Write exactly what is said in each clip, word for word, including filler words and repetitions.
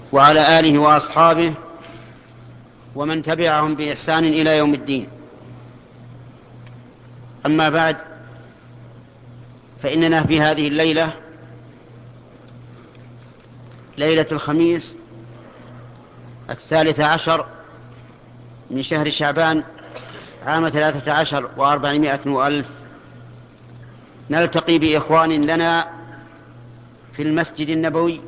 وعلى آله وأصحابه ومن تبعهم بإحسان إلى يوم الدين. أما بعد، فإننا في هذه الليلة، ليلة الخميس الثالث عشر من شهر شعبان عام ثلاثة عشر وأربعمائة وألف، نلتقي بإخوان لنا في المسجد النبوي،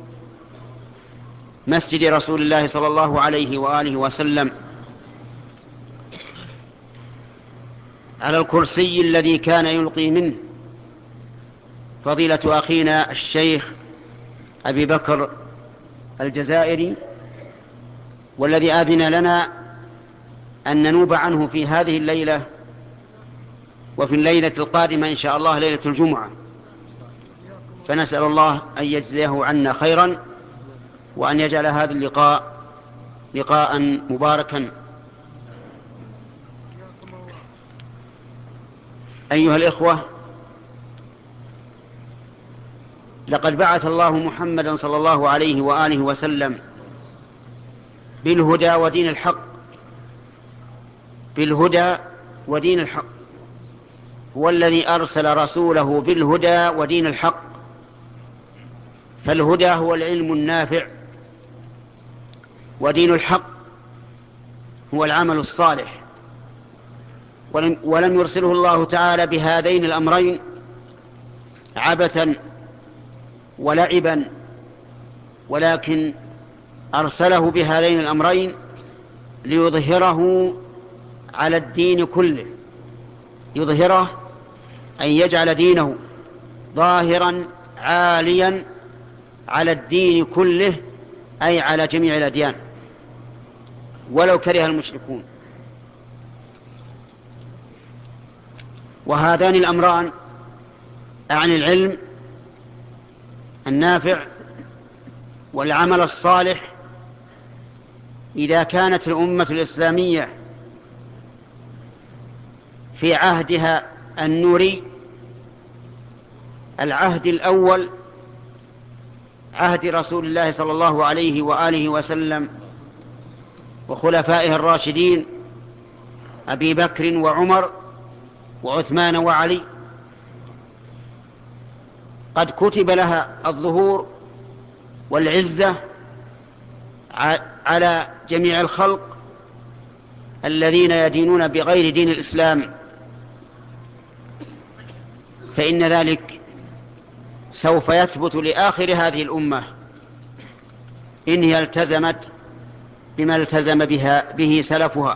مسجد رسول الله صلى الله عليه وآله وسلم، على الكرسي الذي كان يلقي منه فضيلة أخينا الشيخ أبي بكر الجزائري، والذي آذن لنا أن ننوب عنه في هذه الليلة وفي الليلة القادمة إن شاء الله ليلة الجمعة. فنسأل الله أن يجزيه عنا خيرا، وأن يجعل هذا اللقاء لقاء مباركا. أيها الإخوة، لقد بعث الله محمدا صلى الله عليه وآله وسلم بالهدى ودين الحق، بالهدى ودين الحق، هو الذي أرسل رسوله بالهدى ودين الحق. فالهدى هو العلم النافع، ودين الحق هو العمل الصالح. ولم, ولم يرسله الله تعالى بهذين الأمرين عبثا ولعبا، ولكن أرسله بهذين الأمرين ليظهره على الدين كله، يظهره أن يجعل دينه ظاهرا عاليا على الدين كله، أي على جميع الأديان ولو كره المشركون. وهذان الأمران عن العلم النافع والعمل الصالح، إذا كانت الأمة الإسلامية في عهدها النوري، العهد الأول عهد رسول الله صلى الله عليه وآله وسلم وخلفائه الراشدين أبي بكر وعمر وعثمان وعلي، قد كتب لها الظهور والعزة على جميع الخلق الذين يدينون بغير دين الإسلام، فإن ذلك سوف يثبت لآخر هذه الأمة إن هي التزمت بما التزم بها به سلفها: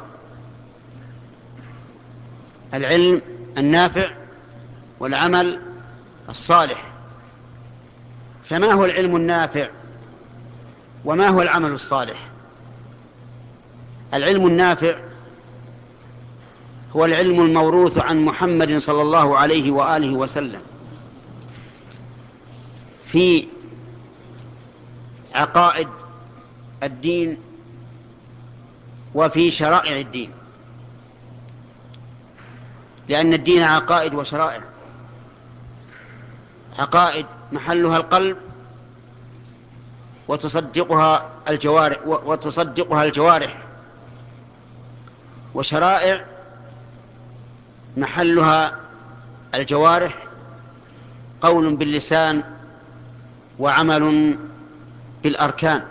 العلم النافع والعمل الصالح. فما هو العلم النافع وما هو العمل الصالح؟ العلم النافع هو العلم الموروث عن محمد صلى الله عليه وآله وسلم في عقائد الدين وفي شرائع الدين، لأن الدين عقائد وشرائع. عقائد محلها القلب وتصدقها الجوارح وتصدقها الجوارح وشرائع محلها الجوارح، قول باللسان وعمل بالأركان.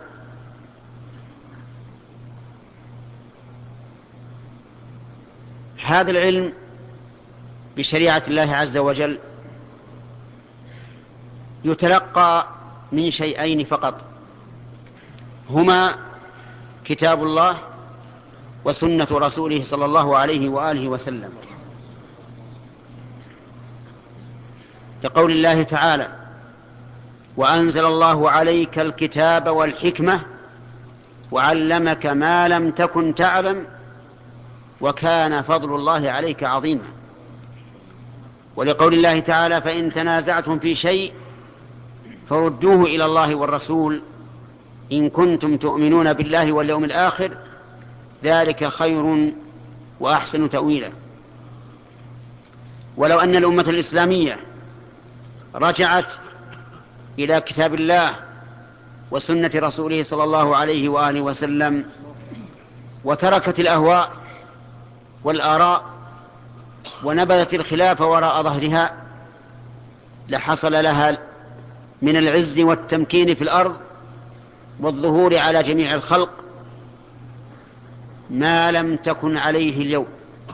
هذا العلم بشريعة الله عز وجل يتلقى من شيئين فقط، هما كتاب الله وسنة رسوله صلى الله عليه وآله وسلم، لقول الله تعالى: وأنزل الله عليك الكتاب والحكمة وعلمك ما لم تكن تعلم وكان فضل الله عليك عظيما. ولقول الله تعالى: فإن تنازعتم في شيء فردوه إلى الله والرسول إن كنتم تؤمنون بالله واليوم الآخر ذلك خير وأحسن تأويلا. ولو أن الأمة الإسلامية رجعت إلى كتاب الله وسنة رسوله صلى الله عليه وآله وسلم، وتركت الأهواء والآراء ونبذت الخلاف وراء ظهرها، لحصل لها من العز والتمكين في الأرض والظهور على جميع الخلق ما لم تكن عليه اليوم.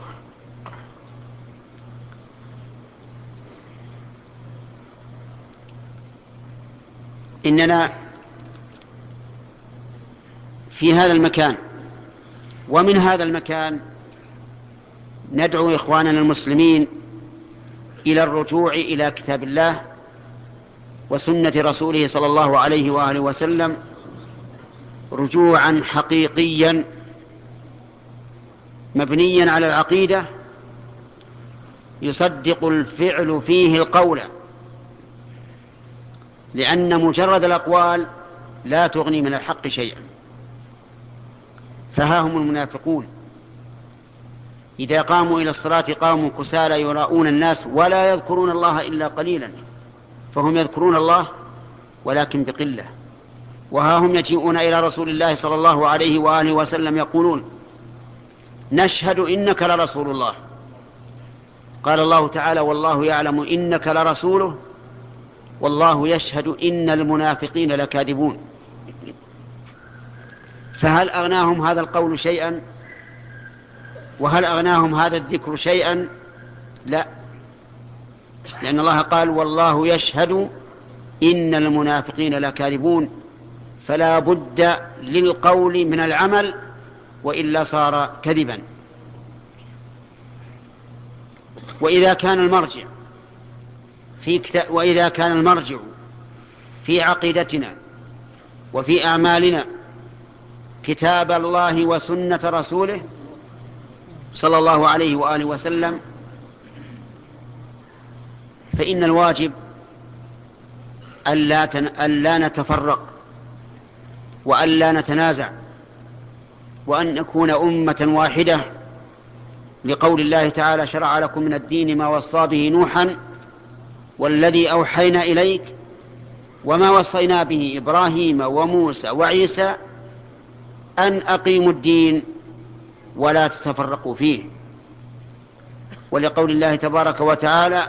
إننا في هذا المكان ومن هذا المكان ندعو إخواننا المسلمين إلى الرجوع إلى كتاب الله وسنة رسوله صلى الله عليه وآله وسلم رجوعا حقيقيا مبنيا على العقيدة يصدق الفعل فيه القول، لأن مجرد الأقوال لا تغني من الحق شيئا. فها هم المنافقون إذا قاموا إلى الصلاة قاموا كسالى يراءون الناس ولا يذكرون الله إلا قليلا، فهم يذكرون الله ولكن بقلة. وها هم يجيئون إلى رسول الله صلى الله عليه وآله وسلم يقولون نشهد إنك لرسول الله. قال الله تعالى والله يعلم إنك لرسوله والله يشهد إن المنافقين لكاذبون. فهل أغناهم هذا القول شيئا؟ وهل أغناهم هذا الذكر شيئا؟ لا، لأن الله قال والله يشهد إن المنافقين لكاذبون، فلا بد للقول من العمل وإلا صار كذبا. وإذا كان المرجع في كتاب وإذا كان المرجع في عقيدتنا وفي أعمالنا كتاب الله وسنة رسوله صلى الله عليه وآله وسلم، فإن الواجب ألا, تن... ألا نتفرق وألا نتنازع وأن نكون أمة واحدة، لقول الله تعالى شرع لكم من الدين ما وصى به نوحا والذي أوحينا إليك وما وصينا به إبراهيم وموسى وعيسى أن أقيموا الدين ولا تتفرقوا فيه. ولقول الله تبارك وتعالى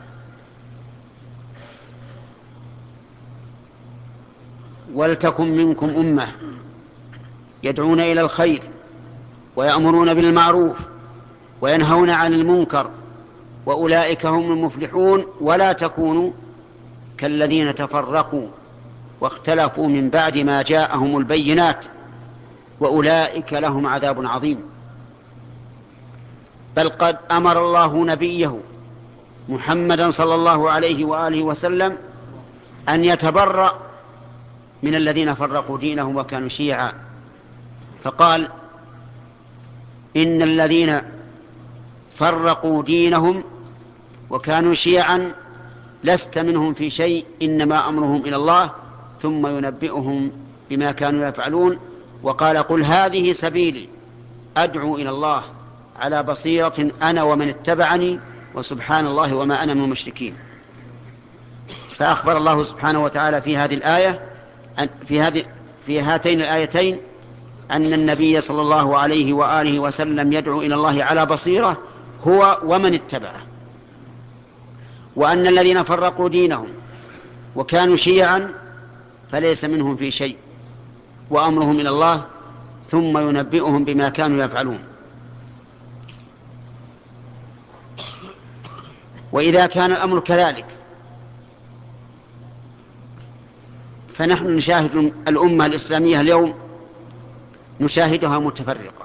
ولتكن منكم أمة يدعون إلى الخير ويأمرون بالمعروف وينهون عن المنكر وأولئك هم المفلحون ولا تكونوا كالذين تفرقوا واختلفوا من بعد ما جاءهم البينات وأولئك لهم عذاب عظيم. بل قد أمر الله نبيه محمدا صلى الله عليه وآله وسلم أن يتبرأ من الذين فرقوا دينهم وكانوا شيعا، فقال إن الذين فرقوا دينهم وكانوا شيعا لست منهم في شيء إنما أمرهم إلى الله ثم ينبئهم بما كانوا يفعلون. وقال قل هذه سبيلي أدعو إلى الله على بصيرة أنا ومن اتبعني وسبحان الله وما أنا من المشركين. فأخبر الله سبحانه وتعالى في هذه الآية في هذه في هاتين الآيتين أن النبي صلى الله عليه وآله وسلم يدعو إلى الله على بصيرة هو ومن اتبعه، وأن الذين فرقوا دينهم وكانوا شيعا فليس منهم في شيء وأمرهم إلى الله ثم ينبئهم بما كانوا يفعلون. وإذا كان الأمر كذلك فنحن نشاهد الأمة الإسلامية اليوم نشاهدها متفرقة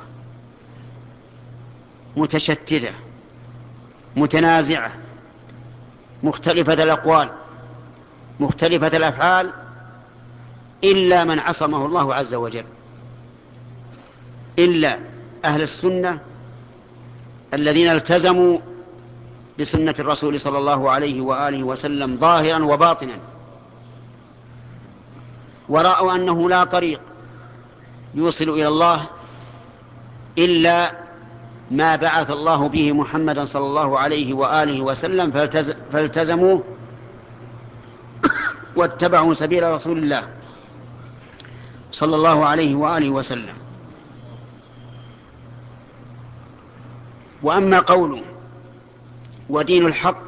متشتتة متنازعة مختلفة الأقوال مختلفة الأفعال إلا من عصمه الله عز وجل، إلا أهل السنة الذين التزموا بسنة الرسول صلى الله عليه وآله وسلم ظاهرا وباطنا، ورأوا أنه لا طريق يوصل إلى الله إلا ما بعث الله به محمدا صلى الله عليه وآله وسلم فالتزموه واتبعوا سبيل رسول الله صلى الله عليه وآله وسلم. وأما قوله ودين الحق،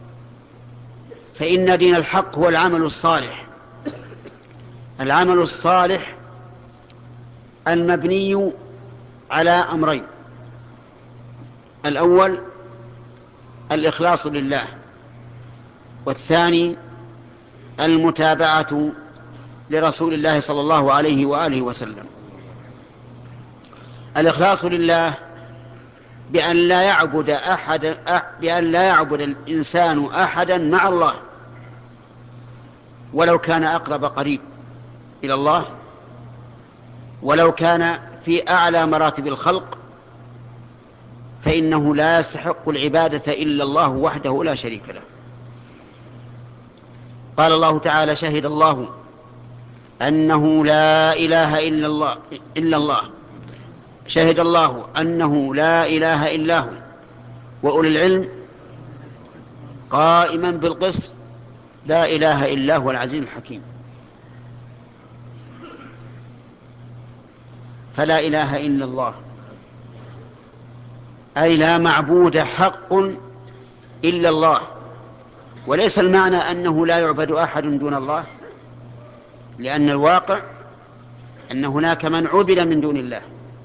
فإن دين الحق هو العمل الصالح. العمل الصالح المبني على أمرين: الأول الإخلاص لله، والثاني المتابعة لرسول الله صلى الله عليه وآله وسلم. الإخلاص لله بأن لا يعبد أحد بأن لا يعبد الإنسان أحدا مع الله، ولو كان أقرب قريب إلى الله، ولو كان في أعلى مراتب الخلق، فإنه لا يستحق العبادة إلا الله وحده لا شريك له. قال الله تعالى: شهد الله أنه لا إله إلا الله إلا الله شهد الله أنه لا إله إلا هو وأولي العلم قائما بالقسط لا إله إلا هو العزيز الحكيم. فلا إله إلا الله أي لا معبود حق إلا الله، وليس المعنى أنه لا يعبد أحد دون الله، لأن الواقع أن هناك من عبد من دون الله.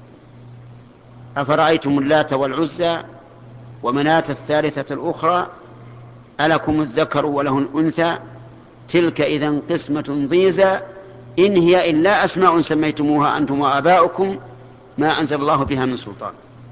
أفرأيتم اللات والعزى ومناة الثالثة الأخرى ألكم الذكر وله الأنثى تلك إذن قسمة ضيزى إن هي إلا أسماء سميتموها أنتم وآباؤكم ما أنزل الله بها من سلطان.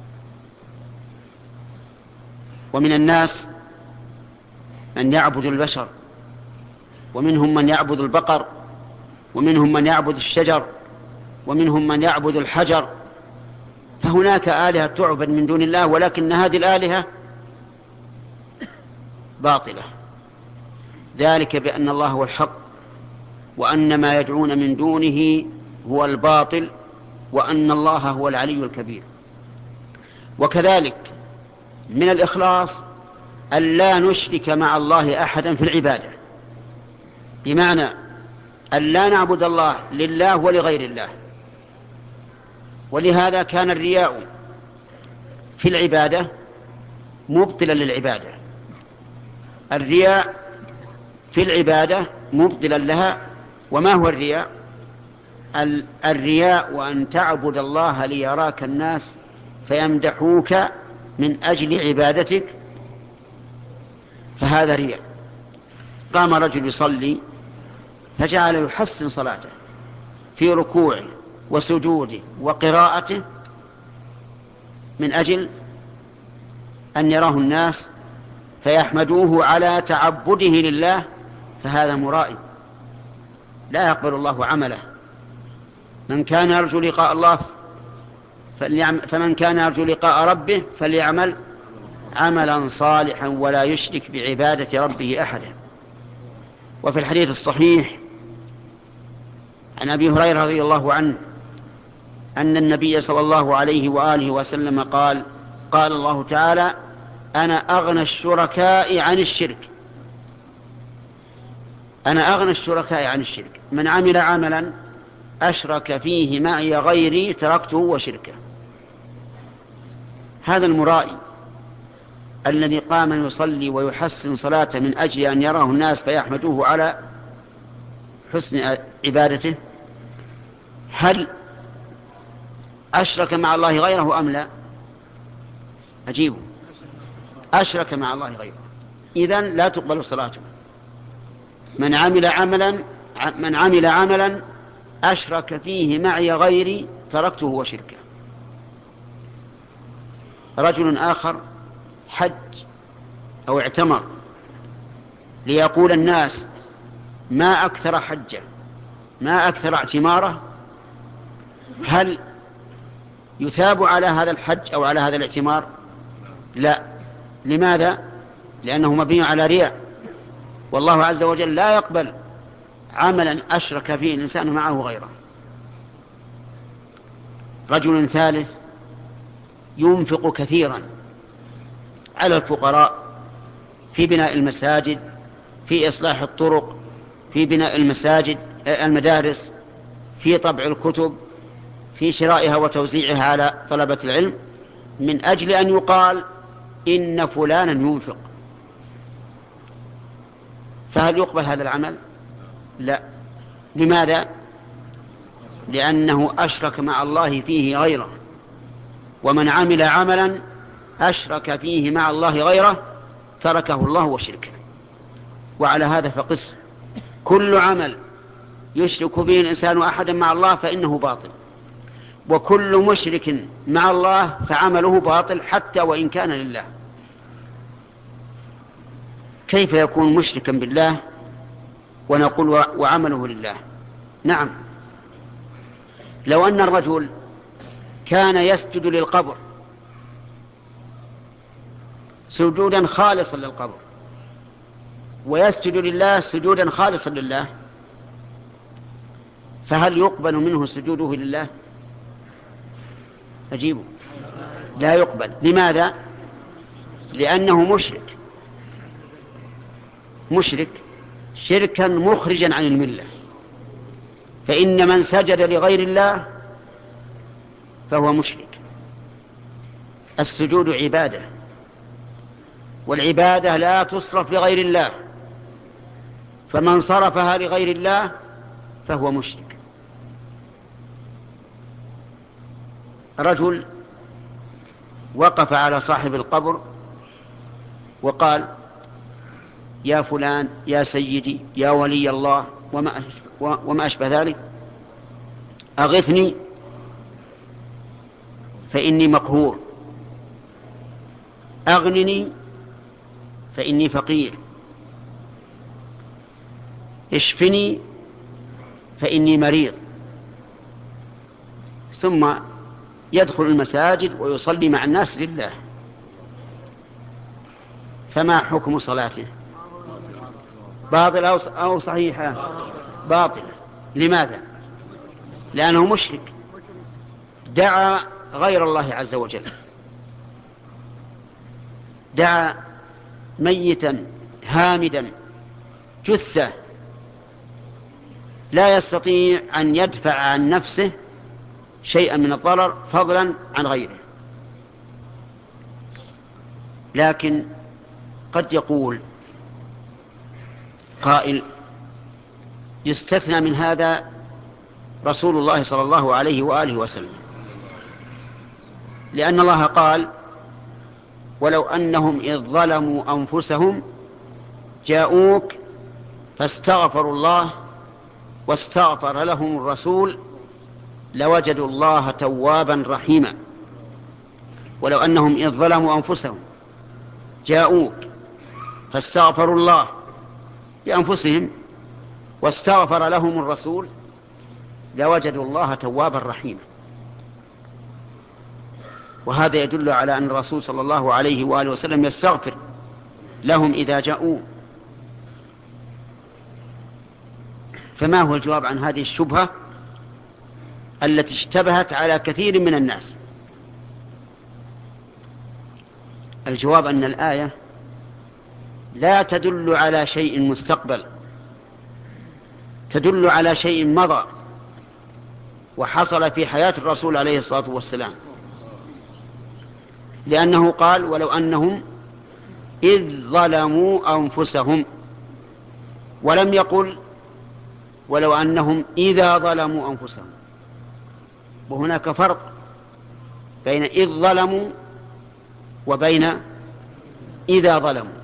ومن الناس من يعبد البشر، ومنهم من يعبد البقر، ومنهم من يعبد الشجر، ومنهم من يعبد الحجر. فهناك آلهة تعبد من دون الله، ولكن هذه الآلهة باطلة، ذلك بأن الله هو الحق، وأن ما يدعون من دونه هو الباطل، وأن الله هو العلي الكبير. وكذلك من الإخلاص أن لا نشرك مع الله أحدا في العبادة، بمعنى أن لا نعبد الله لله ولغير الله. ولهذا كان الرياء في العبادة مبطلا للعبادة، الرياء في العبادة مبطلا لها. وما هو الرياء؟ الرياء وأن تعبد الله ليراك الناس فيمدحوك من أجل عبادتك، فهذا رياء. قام رجل يصلي فجعل يحسن صلاته في ركوعه وسجوده وقراءته من أجل أن يراه الناس فيحمدوه على تعبده لله، فهذا مرائي لا يقبل الله عمله. من كان يرجو لقاء الله فمن كان يرجو لقاء ربه فليعمل عملا صالحا ولا يشرك بعبادة ربه أحدا. وفي الحديث الصحيح عن أبي هريرة رضي الله عنه أن النبي صلى الله عليه وآله وسلم قال: قال الله تعالى: أنا أغنى الشركاء عن الشرك أنا أغنى الشركاء عن الشرك من عمل عملا أشرك فيه معي غيري تركته وشركه. هذا المرائي الذي قام يصلي ويحسن صلاته من أجل أن يراه الناس فيحمدوه على حسن عبادته، هل أشرك مع الله غيره أم لا؟ أجيبه، أشرك مع الله غيره، إذن لا تقبل صلاته. من عمل عملا من عمل عملا أشرك فيه معي غيري تركته وشركه. رجل آخر حج أو اعتمر ليقول الناس ما أكثر حجه ما أكثر اعتماره، هل يثاب على هذا الحج أو على هذا الاعتمار؟ لا. لماذا؟ لأنه مبني على رياء، والله عز وجل لا يقبل عملا أشرك فيه الإنسان معه غيره. رجل ثالث ينفق كثيرا على الفقراء في بناء المساجد، في إصلاح الطرق، في بناء المساجد المدارس، في طبع الكتب، في شرائها وتوزيعها على طلبة العلم، من أجل أن يقال إن فلانا ينفق. فهل يقبل هذا العمل؟ لا. لماذا؟ لأنه أشرك مع الله فيه غيره، ومن عمل عملا أشرك فيه مع الله غيره تركه الله وشركه. وعلى هذا فقس، كل عمل يشرك به الإنسان أحدا مع الله فإنه باطل، وكل مشرك مع الله فعمله باطل حتى وإن كان لله. كيف يكون مشركا بالله ونقول وعمله لله؟ نعم، لو أن الرجل كان يسجد للقبر سجودا خالصا للقبر، ويسجد لله سجودا خالصا لله، فهل يقبل منه سجوده لله؟ أجيبه، لا يقبل. لماذا؟ لأنه مشرك، مشرك شركا مخرجا عن الملة. فإن من سجد لغير الله فهو مشرك. السجود عبادة، والعبادة لا تصرف لغير الله، فمن صرفها لغير الله فهو مشرك. رجل وقف على صاحب القبر وقال: يا فلان، يا سيدي، يا ولي الله، وما وما أشبه ذلك، أغثني فإني مقهور، أغنني فإني فقير، اشفني فإني مريض. ثم يدخل المساجد ويصلي مع الناس لله. فما حكم صلاته؟ باطل أو صحيحة؟ باطل. لماذا؟ لأنه مشرك، دعا غير الله عز وجل، دعا ميتا هامدا جثة لا يستطيع أن يدفع عن نفسه شيئا من الضرر فضلا عن غيره. لكن قد يقول قائل: يستثنى من هذا رسول الله صلى الله عليه وآله وسلم، لأن الله قال: ولو أنهم إذ ظلموا أنفسهم جاءوك فاستغفروا الله واستغفر لهم الرسول لوجدوا الله توابا رحيما. ولو أنهم إذ ظلموا أنفسهم جاءوك فاستغفروا الله بأنفسهم واستغفر لهم الرسول لوجدوا الله توابا رحيما. وهذا يدل على أن الرسول صلى الله عليه وآله وسلم يستغفر لهم إذا جاءوا. فما هو الجواب عن هذه الشبهة التي اشتبهت على كثير من الناس؟ الجواب أن الآية لا تدل على شيء مستقبل، تدل على شيء مضى وحصل في حياة الرسول عليه الصلاة والسلام، لأنه قال: ولو أنهم إذ ظلموا أنفسهم، ولم يقل ولو أنهم إذا ظلموا أنفسهم. وهناك فرق بين إذ ظلموا وبين إذا ظلموا،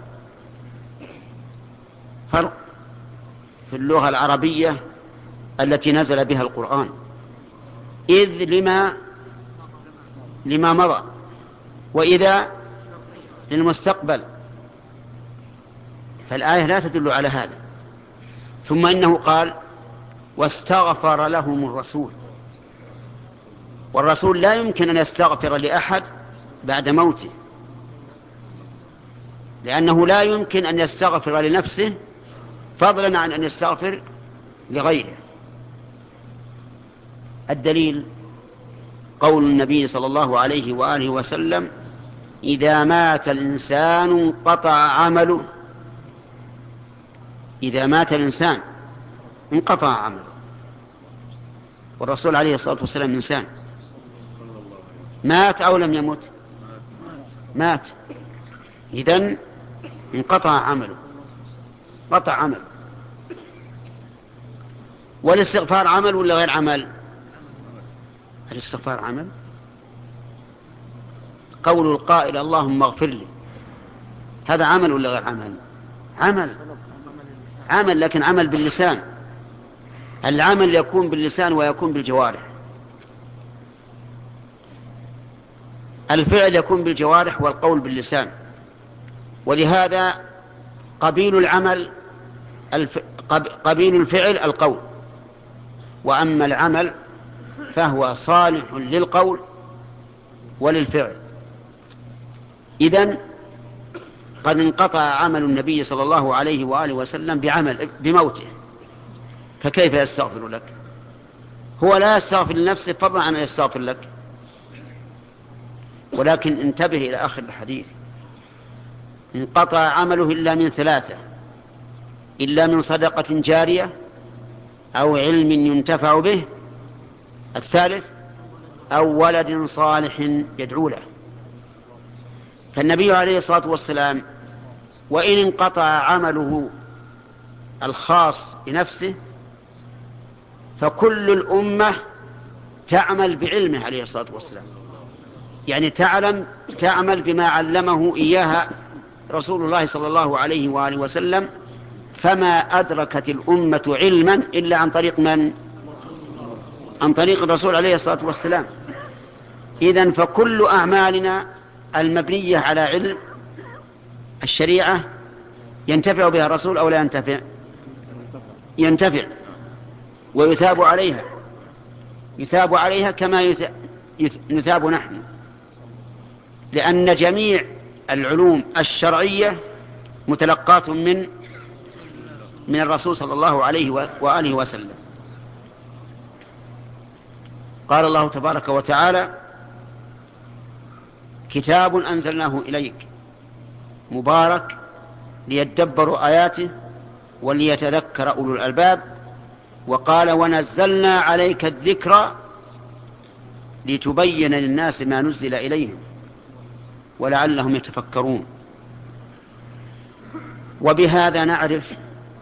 فرق في اللغة العربية التي نزل بها القرآن. إذ لما لما مضى، وإذا للمستقبل، فالآية لا تدل على هذا. ثم إنه قال: واستغفر لهم الرسول، والرسول لا يمكن أن يستغفر لأحد بعد موته، لأنه لا يمكن أن يستغفر لنفسه فضلا عن أن يستغفر لغيره. الدليل قول النبي صلى الله عليه وآله وسلم: إذا مات الإنسان انقطع عمله. إذا مات الإنسان انقطع عمله. والرسول عليه الصلاة والسلام إنسان. مات أو لم يمت؟ مات. إذن انقطع عمله، قطع عمل. والاستغفار عمل ولا غير عمل؟ الاستغفار عمل. قول القائل اللهم اغفر لي هذا عمل ولا غير عمل؟ عمل. عمل، لكن عمل باللسان. العمل يكون باللسان ويكون بالجوارح. الفعل يكون بالجوارح والقول باللسان. ولهذا قبيل العمل الف... قبيل الفعل القول، وأما العمل فهو صالح للقول وللفعل. إذن قد انقطع عمل النبي صلى الله عليه وآله وسلم بعمل بموته، فكيف يستغفر لك؟ هو لا يستغفر لنفسه فضلا عن أن يستغفر لك. ولكن انتبه إلى آخر الحديث: انقطع عمله إلا من ثلاثة: إلا من صدقة جارية أو علم ينتفع به، الثالث أو ولد صالح يدعو له. فالنبي عليه الصلاة والسلام وإن انقطع عمله الخاص بنفسه فكل الأمة تعمل بعلمه عليه الصلاة والسلام، يعني تعلم تعمل بما علمه إياها رسول الله صلى الله عليه وآله وسلم. فما أدركت الأمة علما إلا عن طريق من؟ عن طريق الرسول عليه الصلاة والسلام. إذن فكل أعمالنا المبنية على علم الشريعة ينتفع بها الرسول أو لا ينتفع؟ ينتفع ويثاب عليها، يثاب عليها كما نثاب نحن، لأن جميع العلوم الشرعية متلقات من من الرسول صلى الله عليه وآله وسلم. قال الله تبارك وتعالى: كتاب أنزلناه إليك مبارك ليدبروا آياته وليتذكر أولو الألباب. وقال: ونزلنا عليك الذكر لتبين للناس ما نزل إليهم ولعلهم يتفكرون. وبهذا نعرف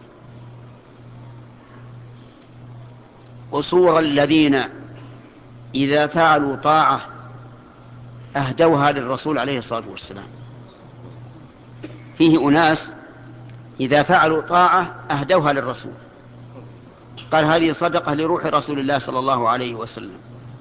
قصور الذين إذا فعلوا طاعة أهدوها للرسول عليه الصلاة والسلام. فيه أناس إذا فعلوا طاعة أهدوها للرسول، قال هذه صدقة لروح رسول الله صلى الله عليه وسلم.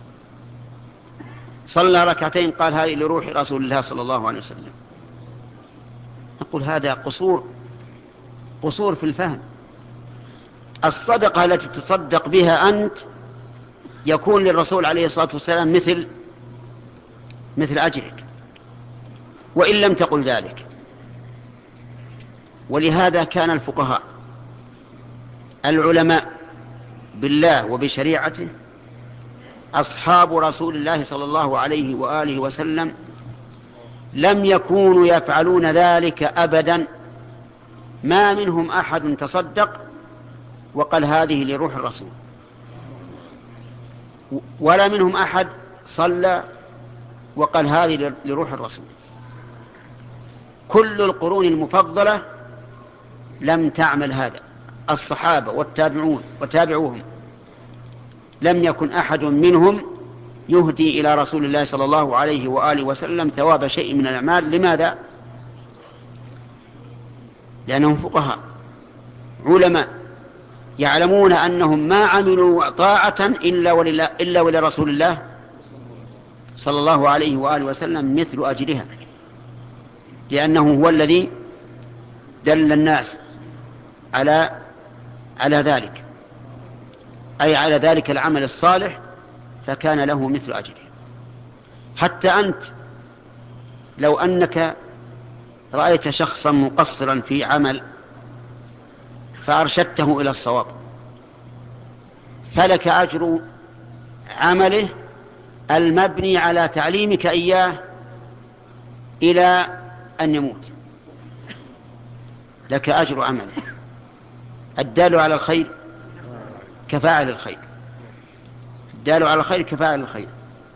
صلى ركعتين قال هذه لروح رسول الله صلى الله عليه وسلم. نقول هذا قصور قصور في الفهم. الصدقة التي تصدق بها أنت يكون للرسول عليه الصلاة والسلام مثل مثل أجرك وإن لم تقل ذلك. ولهذا كان الفقهاء العلماء بالله وبشريعته أصحاب رسول الله صلى الله عليه وآله وسلم لم يكونوا يفعلون ذلك أبدا. ما منهم أحد تصدق وقال هذه لروح الرسول، ولا منهم أحد صلى وقال هذه لروح الرسول. كل القرون المفضلة لم تعمل هذا. الصحابة والتابعون وتابعوهم لم يكن أحد منهم يهدي إلى رسول الله صلى الله عليه وآله وسلم ثواب شيء من الأعمال. لماذا؟ لأنهم فقهاء علماء يعلمون أنهم ما عملوا طاعة إلا ولله إلا ولرسول الله صلى الله عليه وآله وسلم مثل أجرها، لأنه هو الذي دل الناس على على ذلك، أي على ذلك العمل الصالح، فكان له مثل أجره. حتى أنت لو أنك رأيت شخصا مقصرا في عمل فأرشدته إلى الصواب فلك أجر عمله المبني على تعليمك إياه إلى أن يموت، لك أجر عمله. الدال على الخير كفاعل الخير. الدال على الخير كفاعل الخير.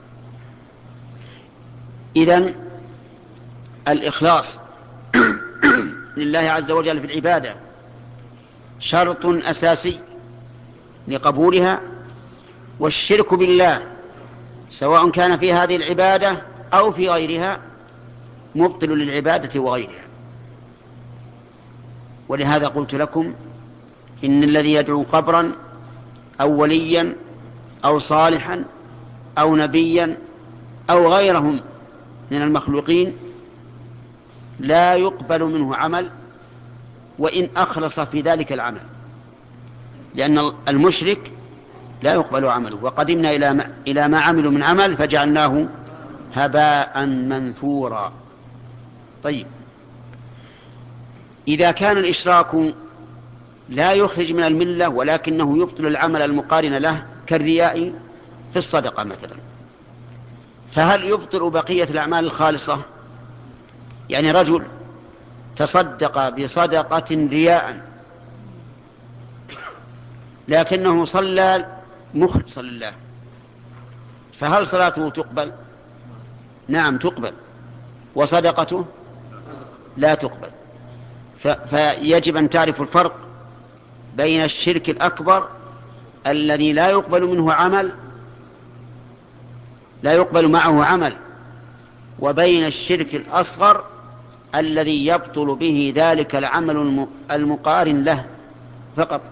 إذن الإخلاص لله عز وجل في العبادة شرط أساسي لقبولها، والشرك بالله سواء كان في هذه العبادة أو في غيرها مبطل للعبادة وغيرها. ولهذا قلت لكم إن الذي يدعو قبرا أو وليا أو صالحا أو نبيا أو غيرهم من المخلوقين لا يقبل منه عمل وإن أخلص في ذلك العمل، لأن المشرك لا يقبل عمله. وقدمنا إلى ما, إلى ما عملوا من عمل فجعلناه هباء منثورا. طيب، إذا كان الإشراك لا يخرج من الملة ولكنه يبطل العمل المقارن له كالرياء في الصدقة مثلا، فهل يبطل بقية الأعمال الخالصة؟ يعني رجل تصدق بصدقة رياء لكنه صلى مخلصا لله، فهل صلاته تقبل؟ نعم تقبل، وصدقته لا تقبل. فيجب أن تعرف الفرق بين الشرك الأكبر الذي لا يقبل منه عمل لا يقبل معه عمل وبين الشرك الأصغر الذي يبطل به ذلك العمل المقارن له فقط.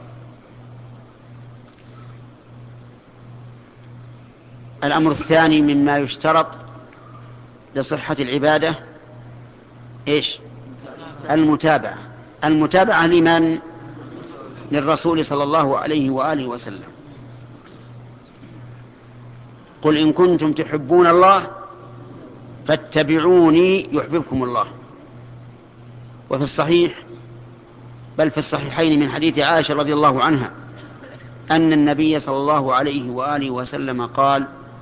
الأمر الثاني مما يشترط لصحة العبادة إيش؟ المتابعة. المتابعة لمن؟ للرسول صلى الله عليه وآله وسلم. قل إن كنتم تحبون الله فاتبعوني يحببكم الله. وفي الصحيح بل في الصحيحين من حديث عائشة رضي الله عنها أن النبي صلى الله عليه وآله وسلم قال: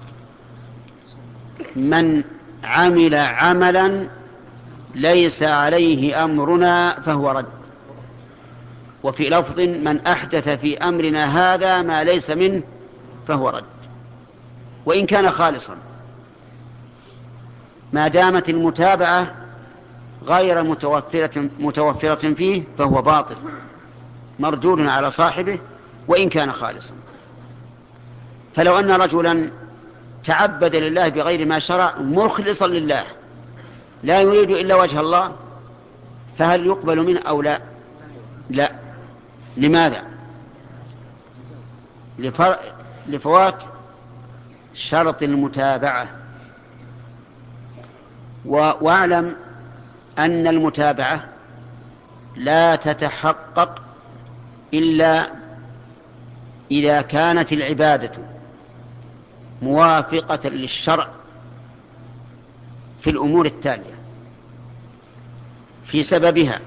من عمل عملا ليس عليه أمرنا فهو رد. وفي لفظ: من أحدث في أمرنا هذا ما ليس منه فهو رد. وإن كان خالصا ما دامت المتابعة غير متوفرة, متوفرة فيه فهو باطل مردود على صاحبه وإن كان خالصا. فلو أن رجلا تعبد لله بغير ما شرع مخلصا لله لا يريد إلا وجه الله، فهل يقبل منه أو لا؟ لا. لماذا؟ لفر... لفوات شرط المتابعة. و... واعلم أن المتابعة لا تتحقق إلا إذا كانت العبادة موافقة للشرع في الأمور التالية: في سببها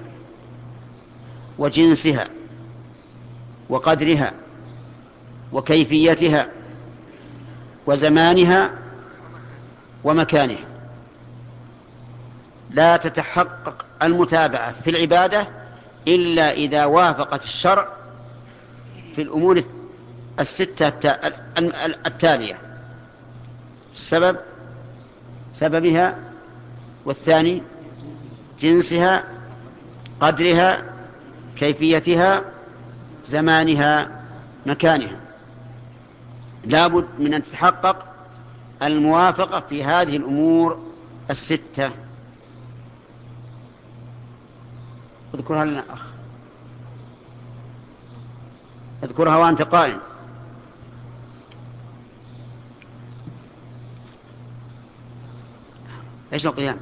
وجنسها وقدرها وكيفيتها وزمانها ومكانها. لا تتحقق المتابعة في العبادة إلا إذا وافقت الشرع في الأمور الستة التالية: السبب سببها، والثاني جنسها، قدرها، كيفيتها، زمانها، مكانها. لابد من أن تتحقق الموافقة في هذه الأمور الستة. اذكرها لنا أخ، اذكرها وأنت قائم. ايش القيام؟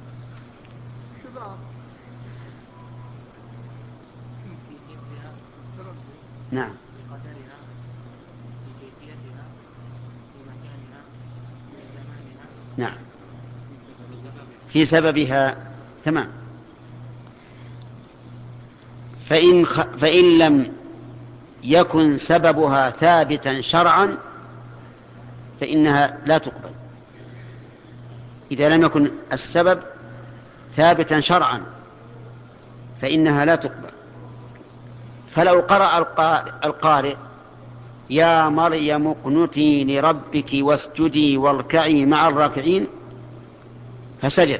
نعم. نعم في سببها. تمام. فإن, خ... فإن لم يكن سببها ثابتا شرعا فإنها لا تقبل. إذا لم يكن السبب ثابتا شرعا فإنها لا تقبل. فلو قرأ القارئ يا مريم اقنتي لربك واسجدي واركعي مع الراكعين فسجد.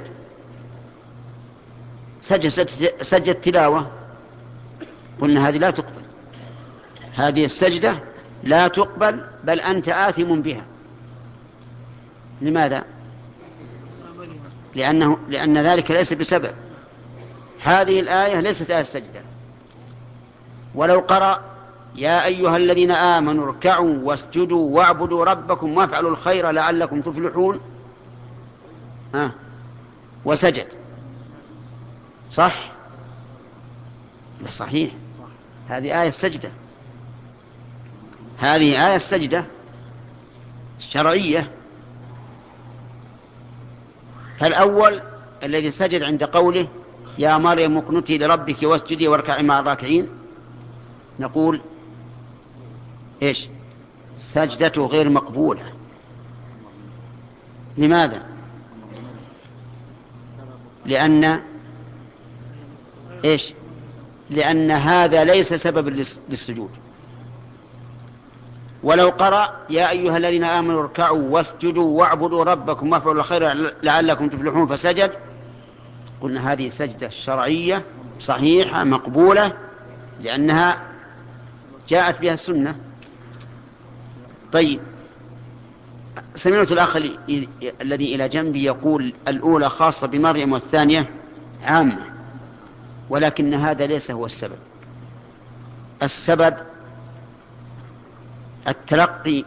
سجد, سجد, سجد تلاوة. قلنا هذه لا تقبل، هذه السجدة لا تقبل، بل أنت آثم بها. لماذا؟ لأنه لأن ذلك ليس بسبب. هذه الآية ليست آية السجدة. ولو قرأ يا أيها الذين آمنوا اركعوا واسجدوا واعبدوا ربكم وافعلوا الخير لعلكم تفلحون ها وسجد، صح؟ لا صحيح، هذه آية السجدة، هذه آية السجدة شرعية. فالأول الذي سجد عند قوله يا مريم اقنتي لربك واسجدي واركعي مع الراكعين، نقول إيش؟ سجدته غير مقبولة. لماذا؟ لأن إيش؟ لأن هذا ليس سبب للسجود. ولو قرأ يا أيها الذين آمنوا اركعوا واسجدوا واعبدوا ربكم وافعلوا الخير لعلكم تفلحون فسجد، قلنا هذه سجدة شرعية صحيحة مقبولة لأنها جاءت بها السنة. طيب، سمعت الأخ الذي إلى جنبي يقول الأولى خاصة بمريم والثانية عامة، ولكن هذا ليس هو السبب. السبب التلقي.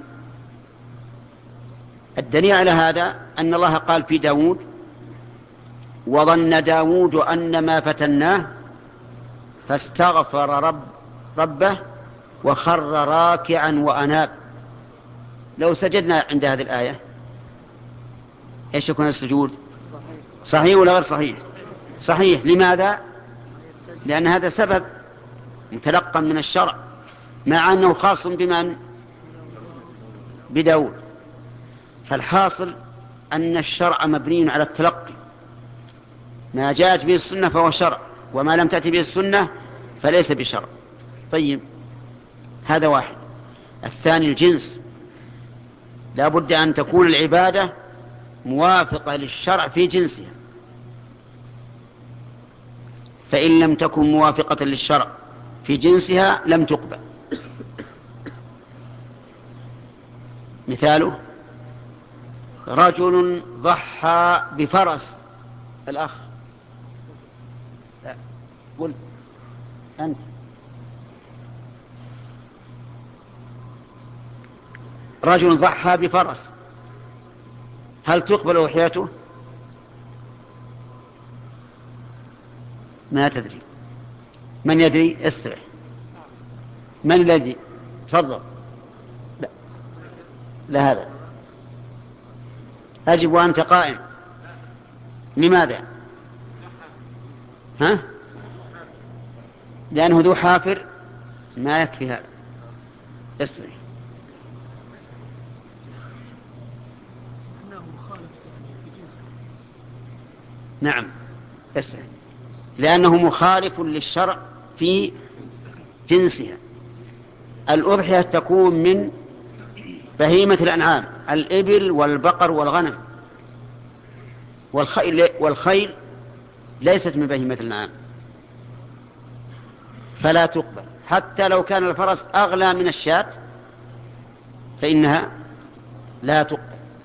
الدليل على هذا أن الله قال في داود وظن داود أن ما فتناه فاستغفر رب ربه وخر راكعا وأناب. لو سجدنا عند هذه الآية إيش يكون السجود؟ صحيح ولا غير صحيح؟ صحيح. لماذا؟ لأن هذا سبب متلقى من الشرع، مع أنه خاص بمن؟ بداود. فالحاصل أن الشرع مبني على التلقي، ما جاءت به السنة فهو شرع، وما لم تأتي به السنة فليس بشرع. طيب، هذا واحد. الثاني الجنس، لا بد أن تكون العبادة موافقة للشرع في جنسها، فإن لم تكن موافقة للشرع في جنسها لم تقبل. مثاله رجل ضحى بفرس. الأخ لا قل أنت. رجل ضحى بفرس، هل تقبل أضحيته؟ ما تدري. من يدري؟ اسرع. من الذي؟ تفضل. لا, لا هذا. أجب وأنت قائم. لماذا؟ ها؟ لأنه ذو حافر. ما يكفي هذا. اسرع. نعم اسرع، لأنه مخالف للشرع في جنسها. الأضحية تكون من بهيمة الأنعام، الإبل والبقر والغنم، والخيل, والخيل ليست من بهيمة الأنعام، فلا تقبل. حتى لو كان الفرس أغلى من الشاة فإنها لا تقبل.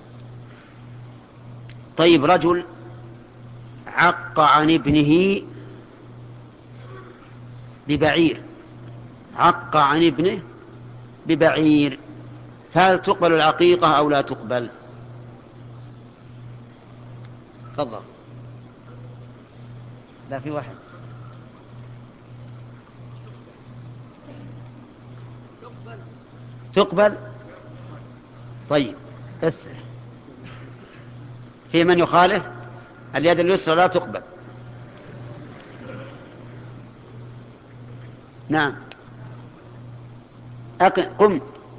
طيب، رجل عق عن ابنه ببعير، عق عن ابنه ببعير، فهل تقبل العقيقة أو لا تقبل؟ تفضل. لا، في واحد. تقبل. طيب اسرع. في من يخالف؟ اليد اليسرى لا تقبل. نعم قم.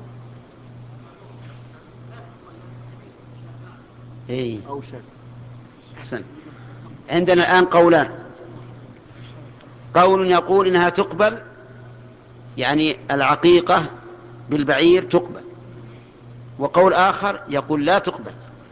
إيه. أحسن. عندنا الآن قولان. قول يقول إنها تقبل، يعني العقيقة بالبعير تقبل، وقول آخر يقول لا تقبل.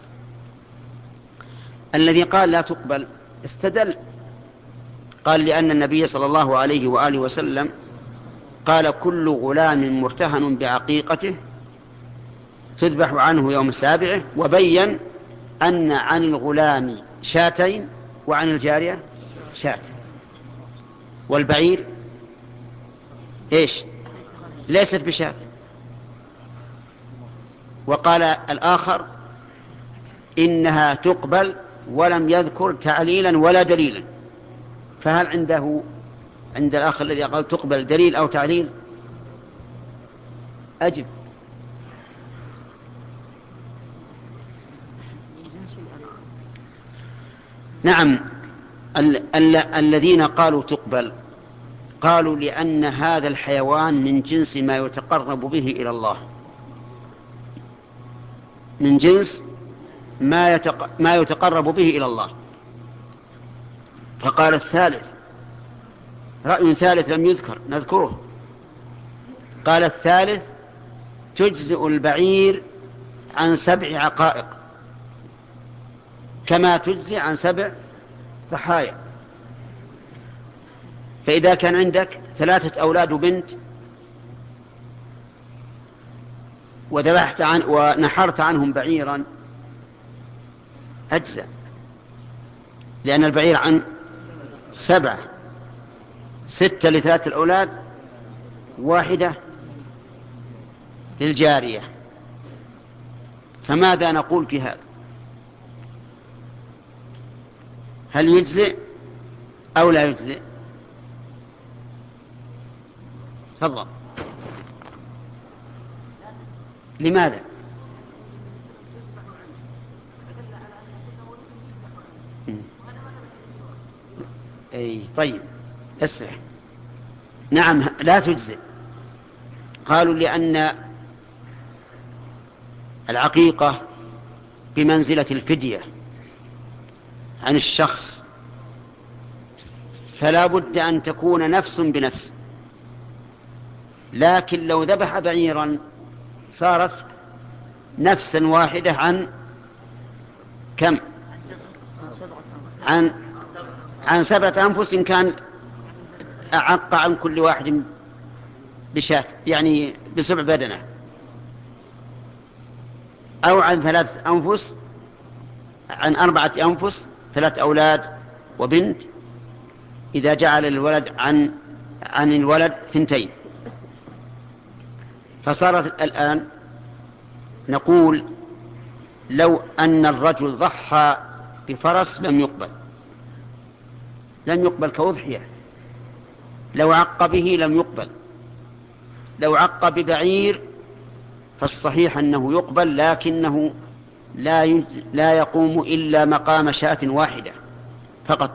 الذي قال لا تقبل استدل، قال لأن النبي صلى الله عليه وآله وسلم قال كل غلام مرتهن بعقيقته تذبح عنه يوم سابعه، وبين أن عن الغلام شاتين وعن الجارية شات، والبعير إيش ليست بشات. وقال الآخر إنها تقبل ولم يذكر تعليلا ولا دليلا. فهل عنده عند الآخر الذي قال تقبل دليل أو تعليل؟ أجب. نعم. ال- ال- الذين قالوا تقبل قالوا لأن هذا الحيوان من جنس ما يتقرب به إلى الله، من جنس ما, يتق... ما يتقرب به إلى الله. فقال الثالث رأي ثالث لم يذكر نذكره، قال الثالث تجزئ البعير عن سبع عقائق كما تجزي عن سبع ضحايا. فإذا كان عندك ثلاثة أولاد وبنت وذبحت عن ونحرت عنهم بعيرا أجزأ، لأن البعير عن سبعة، ستة لثلاثة الأولاد، واحدة للجارية. فماذا نقول في هذا؟ هل يجزئ أو لا يجزئ؟ تفضل. لماذا؟ أي طيب اسرح. نعم لا تجزئ. قالوا لأن العقيقة بمنزلة الفدية عن الشخص، فلا بد أن تكون نفس بنفس. لكن لو ذبح بعيرا صارت نفسا واحدة عن كم؟ عن عن سبعة أنفس إن كان أعق عن كل واحد بشاة، يعني بسبع بدنة، أو عن ثلاث أنفس، عن أربعة أنفس، ثلاث أولاد وبنت، إذا جعل الولد عن عن الولد ثنتين. فصارت الآن نقول لو أن الرجل ضحى بفرس لم يقبل، لم يقبل كأضحية. لو عق به لم يقبل. لو عق ببعير فالصحيح أنه يقبل، لكنه لا لا يقوم إلا مقام شاة واحدة فقط.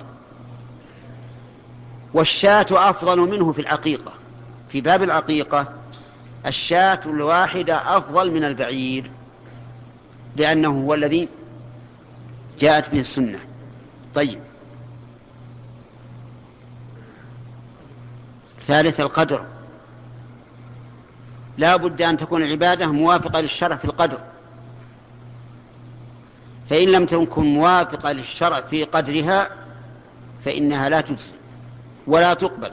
والشاة أفضل منه في العقيقة. في باب العقيقة الشاة الواحدة أفضل من البعير، لأنه هو الذي جاءت به السنة. طيب. ثالث القدر، لا بد أن تكون العبادة موافقة للشرع في القدر، فإن لم تكن موافقة للشرع في قدرها فإنها لا تجزي ولا تقبل.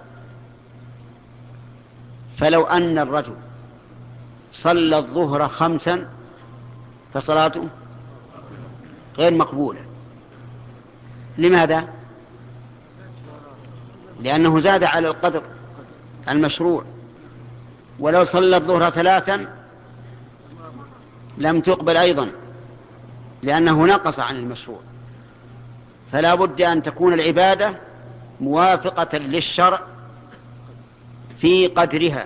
فلو أن الرجل صلى الظهر خمسا فصلاته غير مقبولة. لماذا؟ لأنه زاد على القدر المشروع. ولو صلى الظهر ثلاثا لم تقبل أيضا، لأنه نقص عن المشروع. فلا بد أن تكون العبادة موافقة للشرع في قدرها،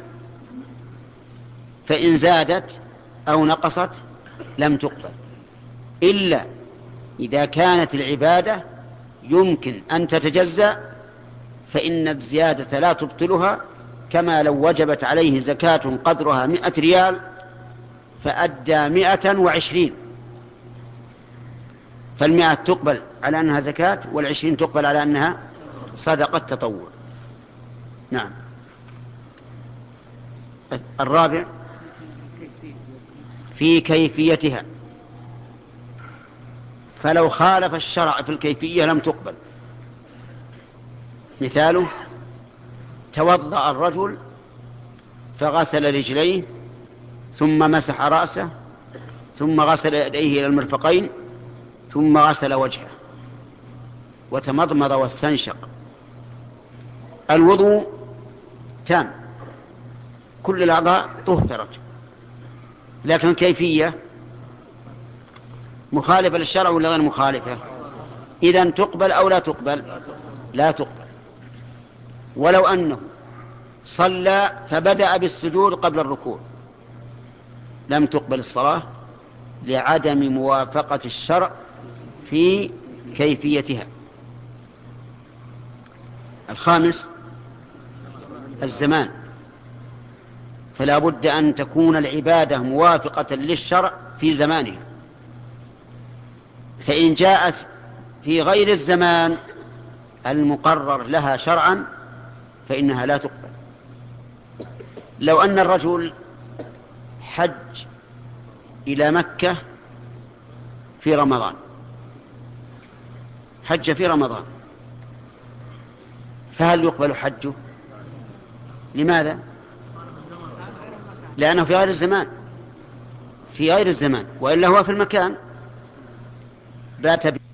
فإن زادت أو نقصت لم تقبل، إلا إذا كانت العبادة يمكن أن تتجزأ، فإن الزيادة لا تبطلها. كما لو وجبت عليه زكاة قدرها مئة ريال فأدى مئة وعشرين، فالمئة تقبل على أنها زكاة، والعشرين تقبل على أنها صدقة تطوع. نعم. الرابع في كيفيتها، فلو خالف الشرع في الكيفية لم تقبل. مثاله: توضأ الرجل فغسل رجليه ثم مسح رأسه ثم غسل يديه إلى المرفقين ثم غسل وجهه وتمضمض واستنشق. الوضوء تام، كل الأعضاء طهرت، لكن الكيفية مخالفة للشرع ولا غير مخالفة؟ إذن تقبل أو لا تقبل؟ لا تقبل. ولو أنه صلى فبدأ بالسجود قبل الركوع لم تقبل الصلاة لعدم موافقة الشرع في كيفيتها. الخامس الزمان، فلا بد أن تكون العبادة موافقة للشرع في زمانها، فإن جاءت في غير الزمان المقرر لها شرعا فإنها لا تقبل. لو أن الرجل حج إلى مكة في رمضان، حج في رمضان، فهل يقبل حجه؟ لماذا؟ لأنه في غير الزمان، في غير الزمان، وإلا هو في المكان بات